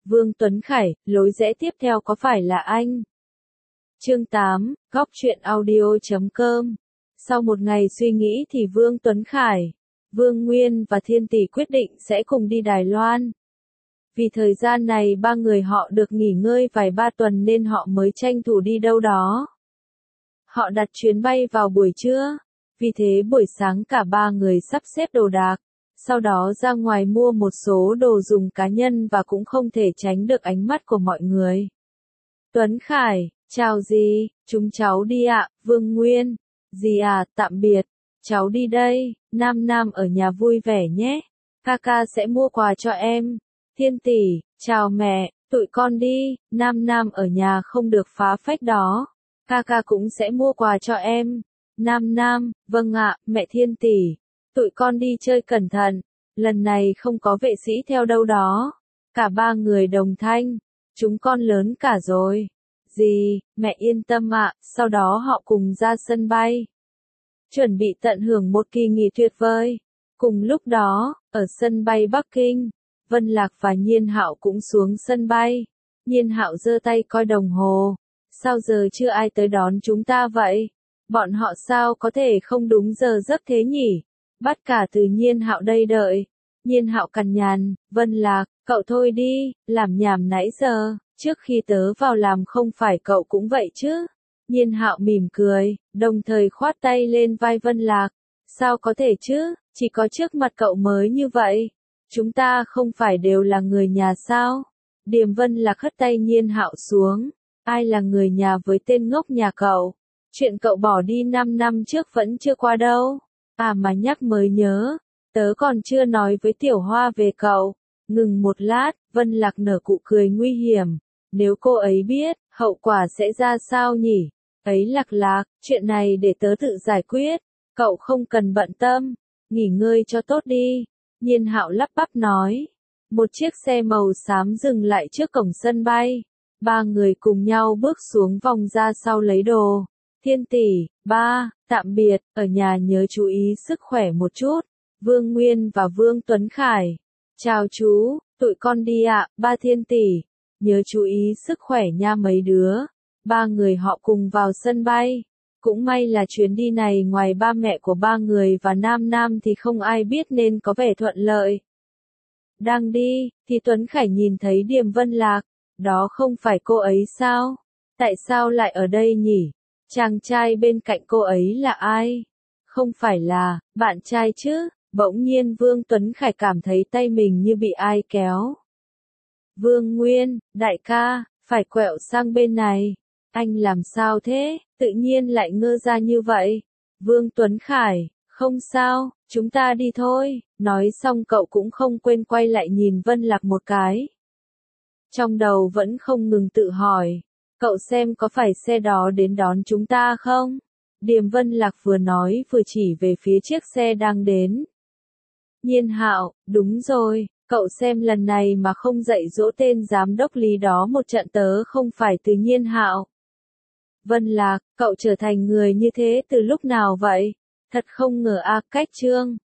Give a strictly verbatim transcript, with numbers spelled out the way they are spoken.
Vương Tuấn Khải, lối rẽ tiếp theo có phải là anh? Chương tám, góc truyện audio chấm com. Sau một ngày suy nghĩ thì Vương Tuấn Khải, Vương Nguyên và Thiên Tỷ quyết định sẽ cùng đi Đài Loan. Vì thời gian này ba người họ được nghỉ ngơi vài ba tuần nên họ mới tranh thủ đi đâu đó. Họ đặt chuyến bay vào buổi trưa, vì thế buổi sáng cả ba người sắp xếp đồ đạc, sau đó ra ngoài mua một số đồ dùng cá nhân và cũng không thể tránh được ánh mắt của mọi người. Tuấn Khải, chào dì, chúng cháu đi ạ, Vương Nguyên. Dì à, tạm biệt, cháu đi đây, Nam Nam ở nhà vui vẻ nhé, Kaka sẽ mua quà cho em. Thiên Tỷ, chào mẹ, tụi con đi, Nam Nam ở nhà không được phá phách đó, Kaka cũng sẽ mua quà cho em. Nam Nam, vâng ạ, mẹ. Thiên Tỷ, tụi con đi chơi cẩn thận, lần này không có vệ sĩ theo đâu đó. Cả ba người đồng thanh, chúng con lớn cả rồi. Dì, mẹ yên tâm ạ. Sau đó họ cùng ra sân bay, chuẩn bị tận hưởng một kỳ nghỉ tuyệt vời. Cùng lúc đó, ở sân bay Bắc Kinh, Vân Lạc và Nhiên Hạo cũng xuống sân bay. Nhiên Hạo giơ tay coi đồng hồ. Sao giờ chưa ai tới đón chúng ta vậy? Bọn họ sao có thể không đúng giờ giấc thế nhỉ? Bắt cả từ Nhiên Hạo đây đợi. Nhiên Hạo cằn nhằn, Vân Lạc, cậu thôi đi, làm nhảm nãy giờ, trước khi tớ vào làm không phải cậu cũng vậy chứ? Nhiên Hạo mỉm cười, đồng thời khoát tay lên vai Vân Lạc. Sao có thể chứ, chỉ có trước mặt cậu mới như vậy. Chúng ta không phải đều là người nhà sao? Điềm Vân Lạc hất tay Nhiên Hạo xuống. Ai là người nhà với tên ngốc nhà cậu? Chuyện cậu bỏ đi năm năm trước vẫn chưa qua đâu. À mà nhắc mới nhớ, tớ còn chưa nói với Tiểu Hoa về cậu. Ngừng một lát, Vân Lạc nở cụ cười nguy hiểm. Nếu cô ấy biết, hậu quả sẽ ra sao nhỉ? Ấy Lạc Lạc, chuyện này để tớ tự giải quyết. Cậu không cần bận tâm, nghỉ ngơi cho tốt đi. Nhiên Hạo lắp bắp nói. Một chiếc xe màu xám dừng lại trước cổng sân bay. Ba người cùng nhau bước xuống vòng ra sau lấy đồ. Thiên Tỷ, ba, tạm biệt, ở nhà nhớ chú ý sức khỏe một chút. Vương Nguyên và Vương Tuấn Khải. Chào chú, tụi con đi ạ, ba. Thiên Tỷ, nhớ chú ý sức khỏe nha mấy đứa. Ba người họ cùng vào sân bay. Cũng may là chuyến đi này ngoài ba mẹ của ba người và Nam Nam thì không ai biết nên có vẻ thuận lợi. Đang đi, thì Tuấn Khải nhìn thấy Điềm Vân Lạc. Đó không phải cô ấy sao? Tại sao lại ở đây nhỉ? Chàng trai bên cạnh cô ấy là ai? Không phải là bạn trai chứ? Bỗng nhiên Vương Tuấn Khải cảm thấy tay mình như bị ai kéo. Vương Nguyên, đại ca, phải quẹo sang bên này. Anh làm sao thế? Tự nhiên lại ngơ ra như vậy. Vương Tuấn Khải, không sao, chúng ta đi thôi. Nói xong cậu cũng không quên quay lại nhìn Vân Lạc một cái. Trong đầu vẫn không ngừng tự hỏi, cậu xem có phải xe đó đến đón chúng ta không? Điềm Vân Lạc vừa nói vừa chỉ về phía chiếc xe đang đến. Nhiên Hạo, đúng rồi, cậu xem lần này mà không dạy dỗ tên giám đốc Lý đó một trận tớ không phải từ Nhiên Hạo. Vân Lạc, cậu trở thành người như thế từ lúc nào vậy? Thật không ngờ a. Cách Trương.